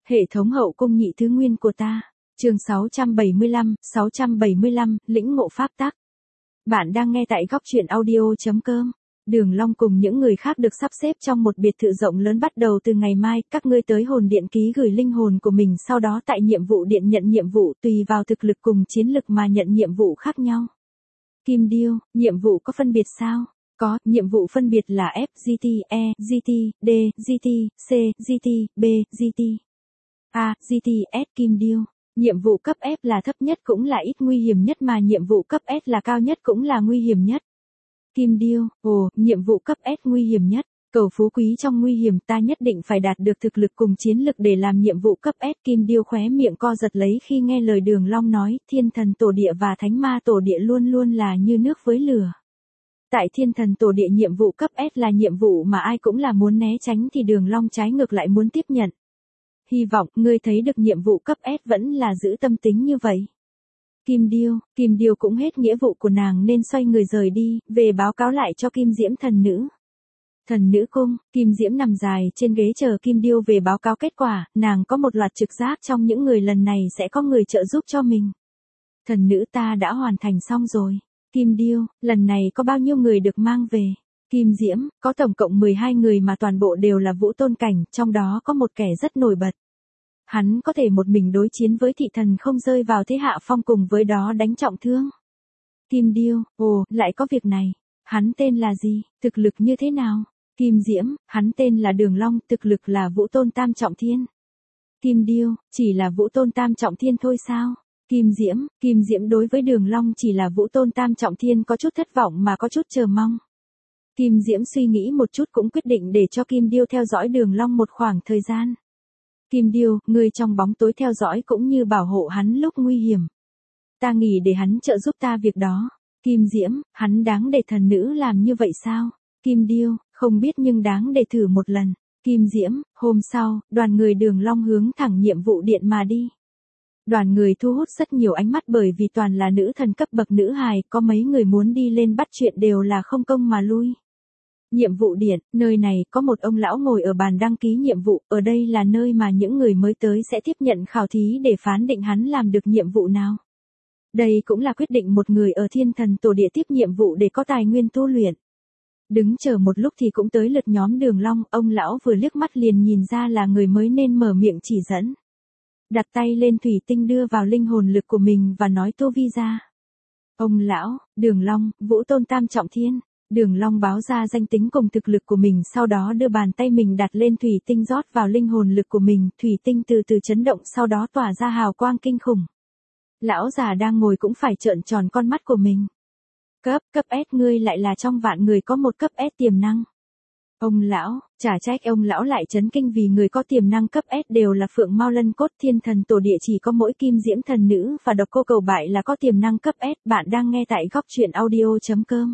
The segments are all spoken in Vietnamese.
Hệ thống hậu cung nhị thứ nguyên của ta. Chương 675, lĩnh ngộ pháp tắc. Bạn đang nghe tại góc truyện audio.com. Đường Long cùng những người khác được sắp xếp trong một biệt thự rộng lớn bắt đầu từ ngày mai, các ngươi tới hồn điện ký gửi linh hồn của mình, sau đó tại nhiệm vụ điện nhận nhiệm vụ, tùy vào thực lực cùng chiến lực mà nhận nhiệm vụ khác nhau. Kim Điêu, nhiệm vụ có phân biệt sao? Có, nhiệm vụ phân biệt là F, GT, E, GT, D, GT, C, GT, B, GT, A, GT, S. Kim Điêu, nhiệm vụ cấp F là thấp nhất cũng là ít nguy hiểm nhất mà nhiệm vụ cấp S là cao nhất cũng là nguy hiểm nhất. Kim Điêu, ồ, nhiệm vụ cấp S nguy hiểm nhất, cầu phú quý trong nguy hiểm, ta nhất định phải đạt được thực lực cùng chiến lực để làm nhiệm vụ cấp S. Kim Điêu khóe miệng co giật lấy khi nghe lời Đường Long nói, Thiên Thần Tổ Địa và Thánh Ma Tổ Địa luôn luôn là như nước với lửa. Tại Thiên Thần Tổ Địa nhiệm vụ cấp S là nhiệm vụ mà ai cũng là muốn né tránh thì Đường Long trái ngược lại muốn tiếp nhận. Hy vọng ngươi thấy được nhiệm vụ cấp S vẫn là giữ tâm tính như vậy. Kim Điêu cũng hết nghĩa vụ của nàng nên xoay người rời đi, về báo cáo lại cho Kim Diễm thần nữ. Thần nữ cung, Kim Diễm nằm dài trên ghế chờ Kim Điêu về báo cáo kết quả, nàng có một loạt trực giác trong những người lần này sẽ có người trợ giúp cho mình. Thần nữ ta đã hoàn thành xong rồi. Kim Điêu, lần này có bao nhiêu người được mang về? Kim Diễm, có tổng cộng 12 người mà toàn bộ đều là vũ tôn cảnh, trong đó có một kẻ rất nổi bật. Hắn có thể một mình đối chiến với thị thần không rơi vào thế hạ phong cùng với đó đánh trọng thương. Kim Điêu, ồ, lại có việc này. Hắn tên là gì, thực lực như thế nào? Kim Diễm, hắn tên là Đường Long, thực lực là vũ tôn tam trọng thiên. Kim Điêu, chỉ là vũ tôn tam trọng thiên thôi sao? Kim Diễm đối với Đường Long chỉ là vũ tôn tam trọng thiên có chút thất vọng mà có chút chờ mong. Kim Diễm suy nghĩ một chút cũng quyết định để cho Kim Điêu theo dõi Đường Long một khoảng thời gian. Kim Điêu, ngươi trong bóng tối theo dõi cũng như bảo hộ hắn lúc nguy hiểm. Ta nghĩ để hắn trợ giúp ta việc đó. Kim Diễm, hắn đáng để thần nữ làm như vậy sao? Kim Điêu, không biết nhưng đáng để thử một lần. Kim Diễm, hôm sau, đoàn người Đường Long hướng thẳng nhiệm vụ điện mà đi. Đoàn người thu hút rất nhiều ánh mắt bởi vì toàn là nữ thần cấp bậc nữ hài, có mấy người muốn đi lên bắt chuyện đều là không công mà lui. Nhiệm vụ điện, nơi này có một ông lão ngồi ở bàn đăng ký nhiệm vụ, ở đây là nơi mà những người mới tới sẽ tiếp nhận khảo thí để phán định hắn làm được nhiệm vụ nào. Đây cũng là quyết định một người ở Thiên Thần Tổ Địa tiếp nhiệm vụ để có tài nguyên tu luyện. Đứng chờ một lúc thì cũng tới lượt nhóm Đường Long, ông lão vừa liếc mắt liền nhìn ra là người mới nên mở miệng chỉ dẫn. Đặt tay lên thủy tinh đưa vào linh hồn lực của mình và nói tu vi ra. Ông lão, Đường Long, vũ tôn tam trọng thiên. Đường Long báo ra danh tính cùng thực lực của mình, sau đó đưa bàn tay mình đặt lên thủy tinh rót vào linh hồn lực của mình, thủy tinh từ từ chấn động sau đó tỏa ra hào quang kinh khủng. Lão già đang ngồi cũng phải trợn tròn con mắt của mình. Cấp S, ngươi lại là trong vạn người có một cấp S tiềm năng. Ông lão, chả trách ông lão lại chấn kinh vì người có tiềm năng cấp S đều là Phượng Mao Lân Cốt. Thiên Thần Tổ Địa chỉ có mỗi Kim Diễm thần nữ và Độc Cô Cầu Bại là có tiềm năng cấp S. Bạn đang nghe tại góc truyện audio.com.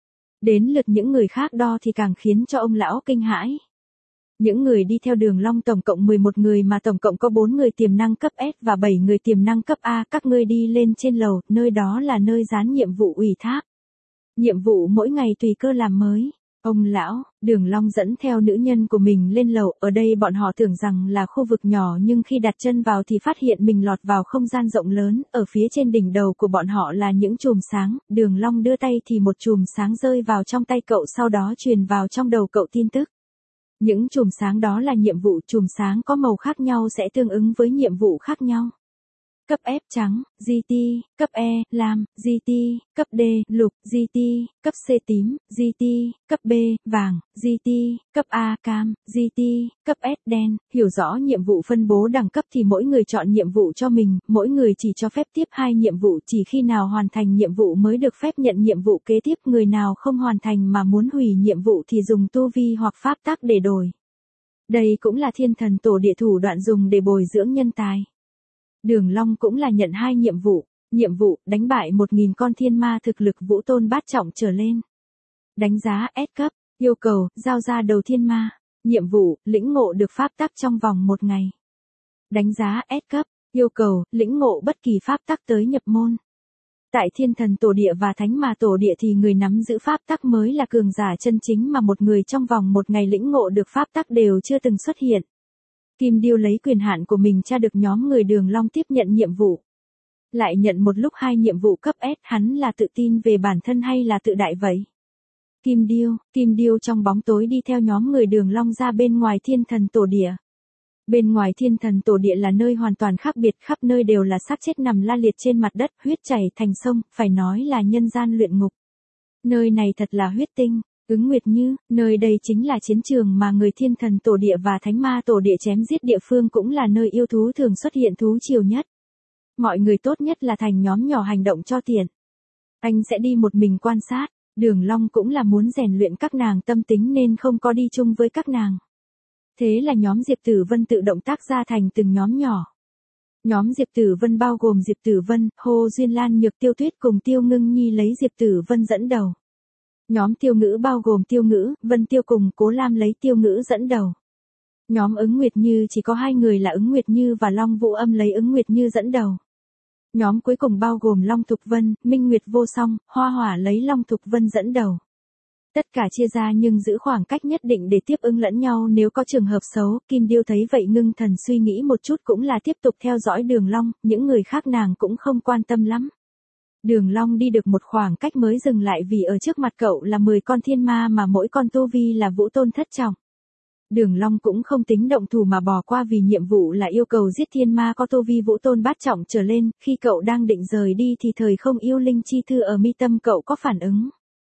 Đến lượt những người khác đo thì càng khiến cho ông lão kinh hãi. Những người đi theo Đường Long tổng cộng 11 người mà tổng cộng có 4 người tiềm năng cấp S và 7 người tiềm năng cấp A. Các ngươi đi lên trên lầu, nơi đó là nơi dán nhiệm vụ ủy thác. Nhiệm vụ mỗi ngày tùy cơ làm mới. Ông lão, Đường Long dẫn theo nữ nhân của mình lên lầu, ở đây bọn họ tưởng rằng là khu vực nhỏ nhưng khi đặt chân vào thì phát hiện mình lọt vào không gian rộng lớn, ở phía trên đỉnh đầu của bọn họ là những chùm sáng, Đường Long đưa tay thì một chùm sáng rơi vào trong tay cậu sau đó truyền vào trong đầu cậu tin tức. Những chùm sáng đó là nhiệm vụ, chùm sáng có màu khác nhau sẽ tương ứng với nhiệm vụ khác nhau. Cấp F trắng, GT, cấp E, lam, GT, cấp D, lục, GT, cấp C tím, GT, cấp B, vàng, GT, cấp A, cam, GT, cấp S, đen. Hiểu rõ nhiệm vụ phân bố đẳng cấp thì mỗi người chọn nhiệm vụ cho mình, mỗi người chỉ cho phép tiếp 2 nhiệm vụ, chỉ khi nào hoàn thành nhiệm vụ mới được phép nhận nhiệm vụ kế tiếp, người nào không hoàn thành mà muốn hủy nhiệm vụ thì dùng tu vi hoặc pháp tắc để đổi. Đây cũng là Thiên Thần Tổ Địa thủ đoạn dùng để bồi dưỡng nhân tài. Đường Long cũng là nhận 2 nhiệm vụ, đánh bại 1000 con thiên ma thực lực vũ tôn bát trọng trở lên. Đánh giá S cấp, yêu cầu, giao ra đầu thiên ma. Nhiệm vụ, lĩnh ngộ được pháp tắc trong vòng 1 ngày. Đánh giá S cấp, yêu cầu, lĩnh ngộ bất kỳ pháp tắc tới nhập môn. Tại Thiên Thần Tổ Địa và Thánh Ma Tổ Địa thì người nắm giữ pháp tắc mới là cường giả chân chính mà một người trong vòng 1 ngày lĩnh ngộ được pháp tắc đều chưa từng xuất hiện. Kim Điêu lấy quyền hạn của mình tra được nhóm người Đường Long tiếp nhận nhiệm vụ. Lại nhận một lúc 2 nhiệm vụ cấp S, hắn là tự tin về bản thân hay là tự đại vậy? Kim Điêu trong bóng tối đi theo nhóm người Đường Long ra bên ngoài Thiên Thần Tổ Địa. Bên ngoài Thiên Thần Tổ Địa là nơi hoàn toàn khác biệt, khắp nơi đều là xác chết nằm la liệt trên mặt đất, huyết chảy thành sông, phải nói là nhân gian luyện ngục. Nơi này thật là huyết tinh. Ứng Nguyệt Như, nơi đây chính là chiến trường mà người Thiên Thần Tổ Địa và Thánh Ma Tổ Địa chém giết, địa phương cũng là nơi yêu thú thường xuất hiện thú triều nhất. Mọi người tốt nhất là thành nhóm nhỏ hành động cho tiện. Anh sẽ đi một mình quan sát. Đường Long cũng là muốn rèn luyện các nàng tâm tính nên không có đi chung với các nàng. Thế là nhóm Diệp Tử Vân tự động tác ra thành từng nhóm nhỏ. Nhóm Diệp Tử Vân bao gồm Diệp Tử Vân, Hồ Duyên Lan, Nhược Tiêu Tuyết cùng Tiêu Ngưng Nhi lấy Diệp Tử Vân dẫn đầu. Nhóm Tiêu Ngữ bao gồm Tiêu Ngữ, Vân Tiêu cùng Cố Lam lấy Tiêu Ngữ dẫn đầu. Nhóm Ứng Nguyệt Như chỉ có 2 người là Ứng Nguyệt Như và Long Vũ Âm lấy Ứng Nguyệt Như dẫn đầu. Nhóm cuối cùng bao gồm Long Thục Vân, Minh Nguyệt Vô Song, Hoa Hỏa lấy Long Thục Vân dẫn đầu. Tất cả chia ra nhưng giữ khoảng cách nhất định để tiếp ứng lẫn nhau nếu có trường hợp xấu. Kim Điêu thấy vậy ngưng thần suy nghĩ một chút cũng là tiếp tục theo dõi Đường Long, những người khác nàng cũng không quan tâm lắm. Đường Long đi được một khoảng cách mới dừng lại vì ở trước mặt cậu là 10 con thiên ma mà mỗi con tu vi là vũ tôn thất trọng. Đường Long cũng không tính động thủ mà bỏ qua vì nhiệm vụ là yêu cầu giết thiên ma có tu vi vũ tôn bát trọng trở lên, khi cậu đang định rời đi thì thời không yêu linh chi thư ở mi tâm cậu có phản ứng.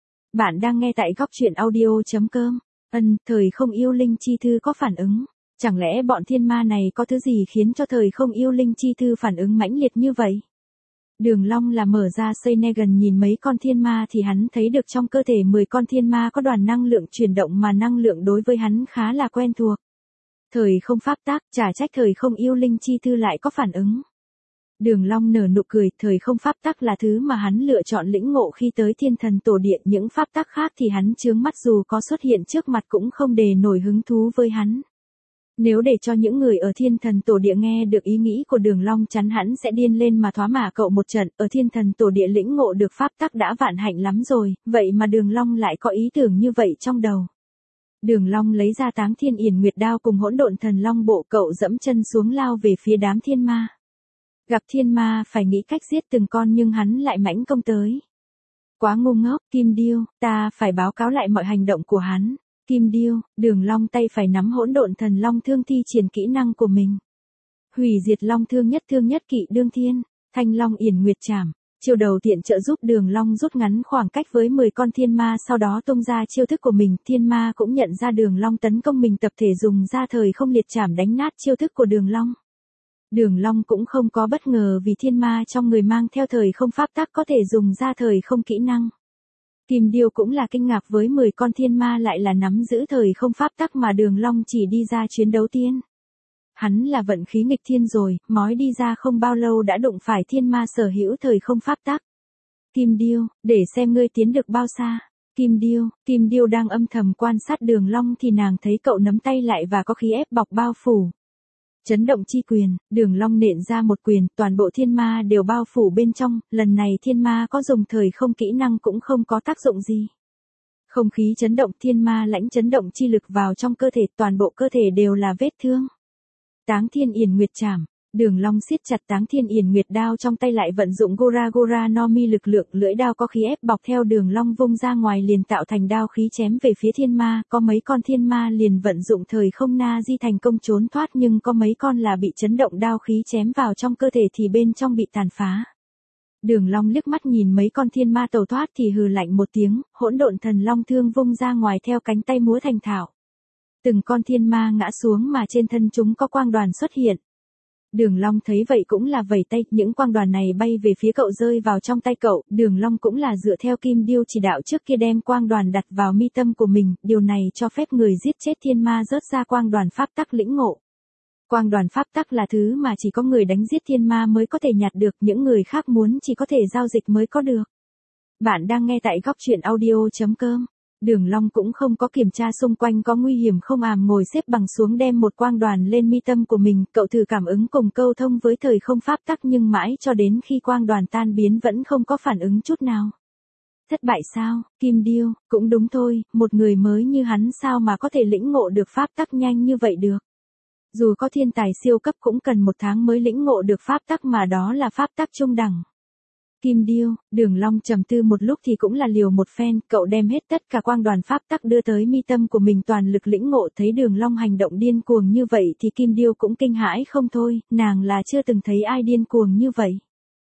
Bạn đang nghe tại góc truyện audio.com. Thời không yêu linh chi thư có phản ứng. Chẳng lẽ bọn thiên ma này có thứ gì khiến cho thời không yêu linh chi thư phản ứng mãnh liệt như vậy? Đường Long là mở ra Seinegan nhìn mấy con thiên ma thì hắn thấy được trong cơ thể 10 con thiên ma có đoàn năng lượng chuyển động mà năng lượng đối với hắn khá là quen thuộc. Thời không pháp tác, chả trách thời không yêu linh chi thư lại có phản ứng. Đường Long nở nụ cười, thời không pháp tắc là thứ mà hắn lựa chọn lĩnh ngộ khi tới Thiên Thần Tổ Địa, những pháp tắc khác thì hắn chướng mắt dù có xuất hiện trước mặt cũng không để nổi hứng thú với hắn. Nếu để cho những người ở Thiên Thần Tổ Địa nghe được ý nghĩ của Đường Long chắn hắn sẽ điên lên mà thoá mạ cậu một trận, ở Thiên Thần Tổ Địa lĩnh ngộ được pháp tắc đã vạn hạnh lắm rồi, vậy mà Đường Long lại có ý tưởng như vậy trong đầu. Đường Long lấy ra Táng Thiên Yển Nguyệt Đao cùng Hỗn Độn Thần Long Bộ, cậu dẫm chân xuống lao về phía đám thiên ma. Gặp thiên ma phải nghĩ cách giết từng con nhưng hắn lại mãnh công tới. Quá ngu ngốc, Kim Điêu, ta phải báo cáo lại mọi hành động của hắn. Kim Điêu, Đường Long tay phải nắm Hỗn Độn Thần Long Thương thi triển kỹ năng của mình. Hủy diệt Long Thương nhất kỵ đương thiên, Thanh Long Yển Nguyệt Trảm. Chiêu đầu tiện trợ giúp Đường Long rút ngắn khoảng cách với 10 con thiên ma, sau đó tung ra chiêu thức của mình. Thiên ma cũng nhận ra Đường Long tấn công mình, tập thể dùng ra thời không liệt trảm đánh nát chiêu thức của Đường Long. Đường Long cũng không có bất ngờ vì thiên ma trong người mang theo thời không pháp tắc có thể dùng ra thời không kỹ năng. Kim Điêu cũng là kinh ngạc với 10 con thiên ma lại là nắm giữ thời không pháp tắc mà Đường Long chỉ đi ra chuyến đấu tiên. Hắn là vận khí nghịch thiên rồi, mói đi ra không bao lâu đã đụng phải thiên ma sở hữu thời không pháp tắc. Kim Điêu, để xem ngươi tiến được bao xa. Kim Điêu đang âm thầm quan sát Đường Long thì nàng thấy cậu nắm tay lại và có khí ép bọc bao phủ. Chấn động chi quyền, Đường Long nện ra một quyền, toàn bộ thiên ma đều bao phủ bên trong, lần này thiên ma có dùng thời không kỹ năng cũng không có tác dụng gì. Không khí chấn động, thiên ma lãnh chấn động chi lực vào trong cơ thể, toàn bộ cơ thể đều là vết thương. Táng Thiên Yển Nguyệt Trảm, Đường Long siết chặt Táng Thiên Yển Nguyệt Đao trong tay lại vận dụng Gora no Mi lực lượng, lưỡi đao có khí ép bọc theo Đường Long vung ra ngoài liền tạo thành đao khí chém về phía thiên ma, có mấy con thiên ma liền vận dụng thời không na di thành công trốn thoát nhưng có mấy con là bị chấn động đao khí chém vào trong cơ thể thì bên trong bị tàn phá. Đường Long liếc mắt nhìn mấy con thiên ma tẩu thoát thì hừ lạnh một tiếng, Hỗn Độn Thần Long Thương vung ra ngoài theo cánh tay múa thành thảo. Từng con thiên ma ngã xuống mà trên thân chúng có quang đoàn xuất hiện. Đường Long thấy vậy cũng là vẩy tay, những quang đoàn này bay về phía cậu rơi vào trong tay cậu, Đường Long cũng là dựa theo Kim Điêu chỉ đạo trước kia đem quang đoàn đặt vào mi tâm của mình, điều này cho phép người giết chết thiên ma rớt ra quang đoàn pháp tắc lĩnh ngộ. Quang đoàn pháp tắc là thứ mà chỉ có người đánh giết thiên ma mới có thể nhặt được, những người khác muốn chỉ có thể giao dịch mới có được. Bạn đang nghe tại góc truyện audio.com. Đường Long cũng không có kiểm tra xung quanh có nguy hiểm không, ngồi xếp bằng xuống đem một quang đoàn lên mi tâm của mình, cậu thử cảm ứng cùng câu thông với thời không pháp tắc nhưng mãi cho đến khi quang đoàn tan biến vẫn không có phản ứng chút nào. Thất bại sao? Kim Điêu, cũng đúng thôi, một người mới như hắn sao mà có thể lĩnh ngộ được pháp tắc nhanh như vậy được. Dù có thiên tài siêu cấp cũng cần 1 tháng mới lĩnh ngộ được pháp tắc mà đó là pháp tắc trung đẳng. Kim Điêu, Đường Long trầm tư một lúc thì cũng là liều một phen, cậu đem hết tất cả quang đoàn pháp tắc đưa tới mi tâm của mình toàn lực lĩnh ngộ, thấy Đường Long hành động điên cuồng như vậy thì Kim Điêu cũng kinh hãi không thôi, nàng là chưa từng thấy ai điên cuồng như vậy.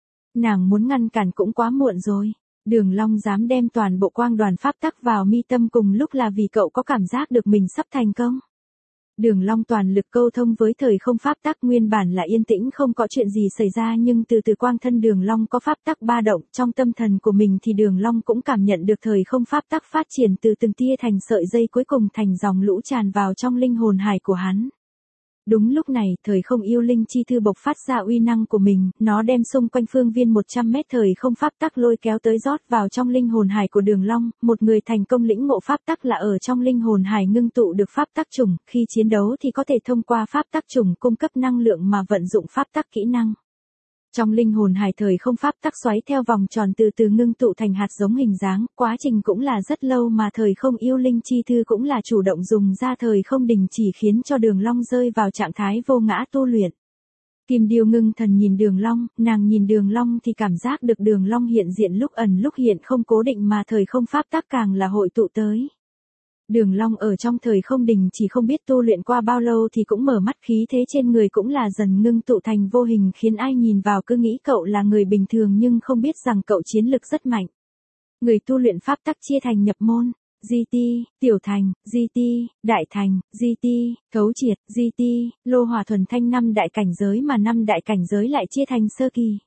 Nàng muốn ngăn cản cũng quá muộn rồi. Đường Long dám đem toàn bộ quang đoàn pháp tắc vào mi tâm cùng lúc là vì cậu có cảm giác được mình sắp thành công. Đường Long toàn lực câu thông với thời không pháp tắc, nguyên bản là yên tĩnh không có chuyện gì xảy ra, nhưng từ từ quang thân Đường Long có pháp tắc ba động, trong tâm thần của mình thì Đường Long cũng cảm nhận được thời không pháp tắc phát triển từ từng tia thành sợi dây cuối cùng thành dòng lũ tràn vào trong linh hồn hải của hắn. Đúng lúc này, thời không yêu linh chi thư bộc phát ra uy năng của mình, nó đem xung quanh phương viên 100 mét thời không pháp tắc lôi kéo tới rót vào trong linh hồn hải của Đường Long, một người thành công lĩnh ngộ pháp tắc là ở trong linh hồn hải ngưng tụ được pháp tắc chủng, khi chiến đấu thì có thể thông qua pháp tắc chủng cung cấp năng lượng mà vận dụng pháp tắc kỹ năng. Trong linh hồn hải thời không pháp tắc xoáy theo vòng tròn từ từ ngưng tụ thành hạt giống hình dáng, quá trình cũng là rất lâu mà thời không yêu linh chi thư cũng là chủ động dùng ra thời không đình chỉ khiến cho Đường Long rơi vào trạng thái vô ngã tu luyện. Kim Điêu ngưng thần nhìn Đường Long, nàng nhìn Đường Long thì cảm giác được Đường Long hiện diện lúc ẩn lúc hiện không cố định mà thời không pháp tắc càng là hội tụ tới. Đường Long ở trong thời không đình chỉ không biết tu luyện qua bao lâu thì cũng mở mắt, khí thế trên người cũng là dần ngưng tụ thành vô hình khiến ai nhìn vào cứ nghĩ cậu là người bình thường nhưng không biết rằng cậu chiến lực rất mạnh. Người tu luyện pháp tắc chia thành nhập môn, GT, tiểu thành, GT, đại thành, GT, thấu triệt, GT, lô hỏa thuần thanh 5 đại cảnh giới mà 5 đại cảnh giới lại chia thành sơ kỳ,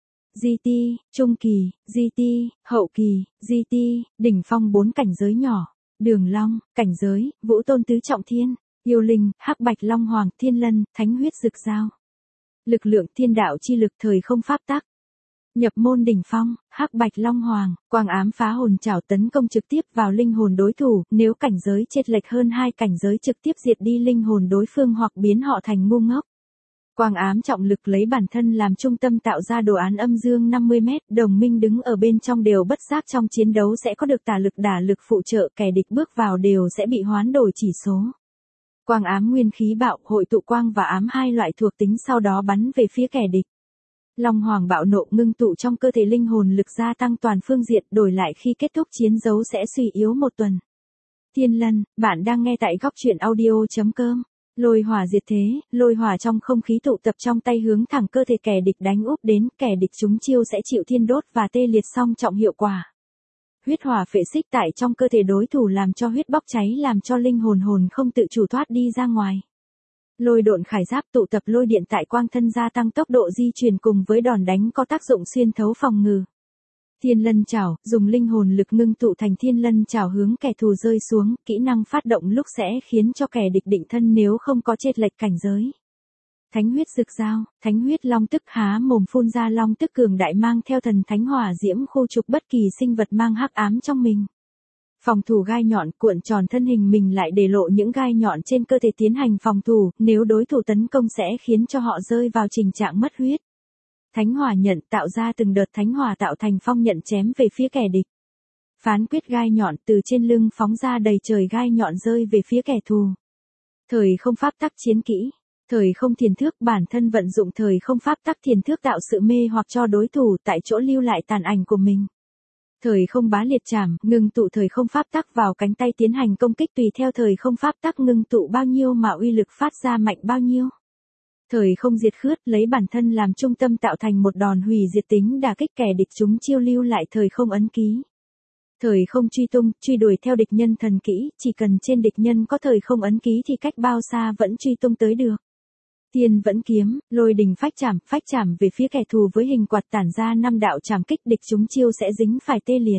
GT, trung kỳ, GT, hậu kỳ, GT, đỉnh phong 4 cảnh giới nhỏ. Đường Long, cảnh giới, Vũ Tôn tứ trọng thiên, yêu linh, Hắc Bạch Long Hoàng, Thiên Lân, Thánh huyết rực dao. Lực lượng thiên đạo chi lực thời không pháp tắc. Nhập môn đỉnh phong, Hắc Bạch Long Hoàng, quang ám phá hồn trảo tấn công trực tiếp vào linh hồn đối thủ, nếu cảnh giới chênh lệch hơn 2 cảnh giới trực tiếp diệt đi linh hồn đối phương hoặc biến họ thành ngu ngốc. Quang ám trọng lực lấy bản thân làm trung tâm tạo ra đồ án âm dương 50 mét, đồng minh đứng ở bên trong đều bất giác trong chiến đấu sẽ có được tà lực đả lực phụ trợ, kẻ địch bước vào đều sẽ bị hoán đổi chỉ số. Quang ám nguyên khí bạo, hội tụ quang và ám hai loại thuộc tính sau đó bắn về phía kẻ địch. Long Hoàng bạo nộ ngưng tụ trong cơ thể linh hồn lực gia tăng toàn phương diện, đổi lại khi kết thúc chiến đấu sẽ suy yếu 1 tuần. Thiên Lân, bạn đang nghe tại góc truyện audio.com. Lôi hỏa diệt thế, lôi hỏa trong không khí tụ tập trong tay hướng thẳng cơ thể kẻ địch đánh úp đến, kẻ địch trúng chiêu sẽ chịu thiên đốt và tê liệt song trọng hiệu quả. Huyết hỏa phệ xích tại trong cơ thể đối thủ làm cho huyết bốc cháy, làm cho linh hồn không tự chủ thoát đi ra ngoài. Lôi độn khải giáp tụ tập lôi điện tại quang thân gia tăng tốc độ di chuyển cùng với đòn đánh có tác dụng xuyên thấu phòng ngự. Thiên Lân Trảo, dùng linh hồn lực ngưng tụ thành Thiên Lân Trảo hướng kẻ thù rơi xuống, kỹ năng phát động lúc sẽ khiến cho kẻ địch định thân nếu không có chênh lệch cảnh giới. Thánh huyết rực dao, thánh huyết long tức há mồm phun ra long tức cường đại mang theo thần thánh hỏa diễm khu trục bất kỳ sinh vật mang hắc ám trong mình. Phòng thủ gai nhọn cuộn tròn thân hình mình lại để lộ những gai nhọn trên cơ thể tiến hành phòng thủ, nếu đối thủ tấn công sẽ khiến cho họ rơi vào tình trạng mất huyết. Thánh hỏa nhận tạo ra từng đợt thánh hỏa tạo thành phong nhận chém về phía kẻ địch. Phán quyết gai nhọn từ trên lưng phóng ra đầy trời gai nhọn rơi về phía kẻ thù. Thời không pháp tắc chiến kỹ. Thời không thiền thước, bản thân vận dụng thời không pháp tắc thiền thước tạo sự mê hoặc cho đối thủ tại chỗ lưu lại tàn ảnh của mình. Thời không bá liệt chảm, ngưng tụ thời không pháp tắc vào cánh tay tiến hành công kích tùy theo thời không pháp tắc ngưng tụ bao nhiêu mà uy lực phát ra mạnh bao nhiêu. Thời không diệt khướt, lấy bản thân làm trung tâm tạo thành một đòn hủy diệt tính đả kích kẻ địch chúng chiêu lưu lại thời không ấn ký. Thời không truy tung, truy đuổi theo địch nhân thần kỹ, chỉ cần trên địch nhân có thời không ấn ký thì cách bao xa vẫn truy tung tới được. Tiên vẫn kiếm, lôi đình phách chạm về phía kẻ thù với hình quạt tản ra 5 đạo chạm kích, địch chúng chiêu sẽ dính phải tê liệt.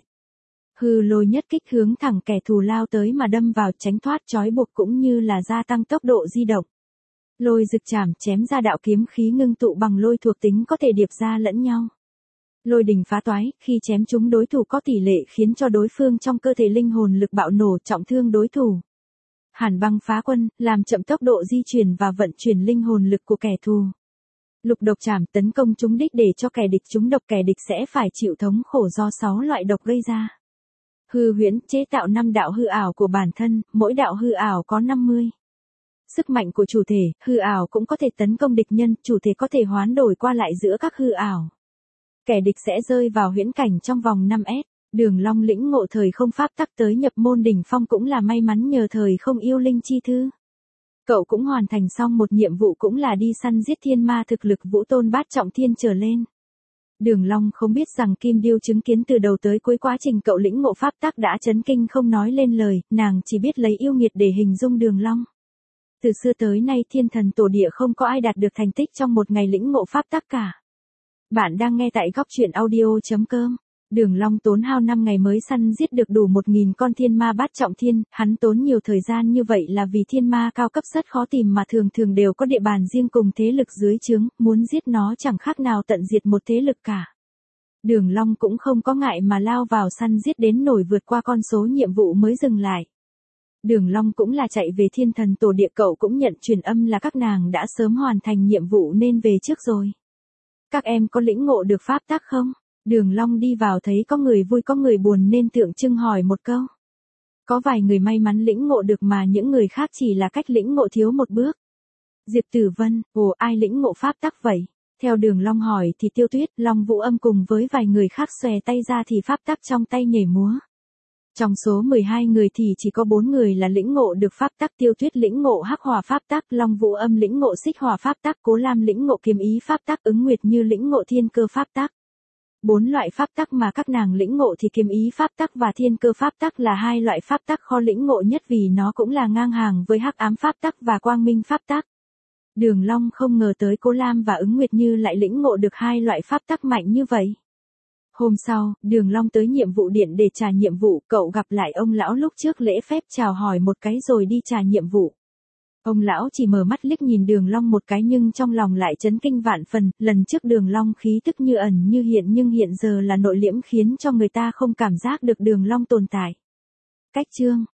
Hư lôi nhất kích hướng thẳng kẻ thù lao tới mà đâm vào, tránh thoát trói buộc cũng như là gia tăng tốc độ di động. Lôi rực chảm chém ra đạo kiếm khí ngưng tụ bằng lôi thuộc tính có thể điệp ra lẫn nhau. Lôi đình phá toái, khi chém trúng đối thủ có tỷ lệ khiến cho đối phương trong cơ thể linh hồn lực bạo nổ trọng thương đối thủ. Hàn băng phá quân, làm chậm tốc độ di chuyển và vận chuyển linh hồn lực của kẻ thù. Lục độc chảm tấn công trúng đích để cho kẻ địch trúng độc, kẻ địch sẽ phải chịu thống khổ do 6 loại độc gây ra. Hư huyễn chế tạo 5 đạo hư ảo của bản thân, mỗi đạo hư ảo có 50 Sức mạnh của chủ thể, hư ảo cũng có thể tấn công địch nhân, chủ thể có thể hoán đổi qua lại giữa các hư ảo. Kẻ địch sẽ rơi vào huyễn cảnh trong vòng 5S. Đường Long lĩnh ngộ thời không pháp tắc tới nhập môn đỉnh phong cũng là may mắn nhờ thời không yêu linh chi thư. Cậu cũng hoàn thành xong một nhiệm vụ cũng là đi săn giết thiên ma thực lực vũ tôn bát trọng thiên trở lên. Đường Long không biết rằng Kim Điêu chứng kiến từ đầu tới cuối quá trình cậu lĩnh ngộ pháp tắc đã chấn kinh không nói lên lời, nàng chỉ biết lấy yêu nghiệt để hình dung Đường Long. Từ xưa tới nay thiên thần tổ địa không có ai đạt được thành tích trong một ngày lĩnh ngộ pháp tắc cả. Bạn đang nghe tại góc truyện audio.com. Đường Long tốn hao 5 ngày mới săn giết được đủ 1.000 con thiên ma bát trọng thiên, hắn tốn nhiều thời gian như vậy là vì thiên ma cao cấp rất khó tìm mà thường thường đều có địa bàn riêng cùng thế lực dưới trướng, muốn giết nó chẳng khác nào tận diệt một thế lực cả. Đường Long cũng không có ngại mà lao vào săn giết đến nổi vượt qua con số nhiệm vụ mới dừng lại. Đường Long cũng là chạy về thiên thần tổ địa, cậu cũng nhận truyền âm là các nàng đã sớm hoàn thành nhiệm vụ nên về trước rồi. Các em có lĩnh ngộ được pháp tắc không? Đường Long đi vào thấy có người vui có người buồn nên tượng trưng hỏi một câu. Có vài người may mắn lĩnh ngộ được mà những người khác chỉ là cách lĩnh ngộ thiếu một bước. Diệp Tử Vân, ồ ai lĩnh ngộ pháp tắc vậy? Theo Đường Long hỏi thì Tiêu Tuyết, Long Vũ Âm cùng với vài người khác xòe tay ra thì pháp tắc trong tay nhảy múa. Trong số 12 người thì chỉ có 4 người là lĩnh ngộ được pháp tắc. Tiêu Tuyết lĩnh ngộ hắc hỏa pháp tắc, Long Vũ Âm lĩnh ngộ xích hỏa pháp tắc, Cố Lam lĩnh ngộ kiếm ý pháp tắc, Ứng Nguyệt Như lĩnh ngộ thiên cơ pháp tắc. 4 loại pháp tắc mà các nàng lĩnh ngộ thì kiếm ý pháp tắc và thiên cơ pháp tắc là hai loại pháp tắc khó lĩnh ngộ nhất vì nó cũng là ngang hàng với hắc ám pháp tắc và quang minh pháp tắc. Đường Long không ngờ tới Cố Lam và Ứng Nguyệt Như lại lĩnh ngộ được hai loại pháp tắc mạnh như vậy. Hôm sau, Đường Long tới nhiệm vụ điện để trả nhiệm vụ, cậu gặp lại ông lão lúc trước lễ phép chào hỏi một cái rồi đi trả nhiệm vụ. Ông lão chỉ mở mắt liếc nhìn Đường Long một cái nhưng trong lòng lại chấn kinh vạn phần, lần trước Đường Long khí tức như ẩn như hiện nhưng hiện giờ là nội liễm khiến cho người ta không cảm giác được Đường Long tồn tại. Cách chương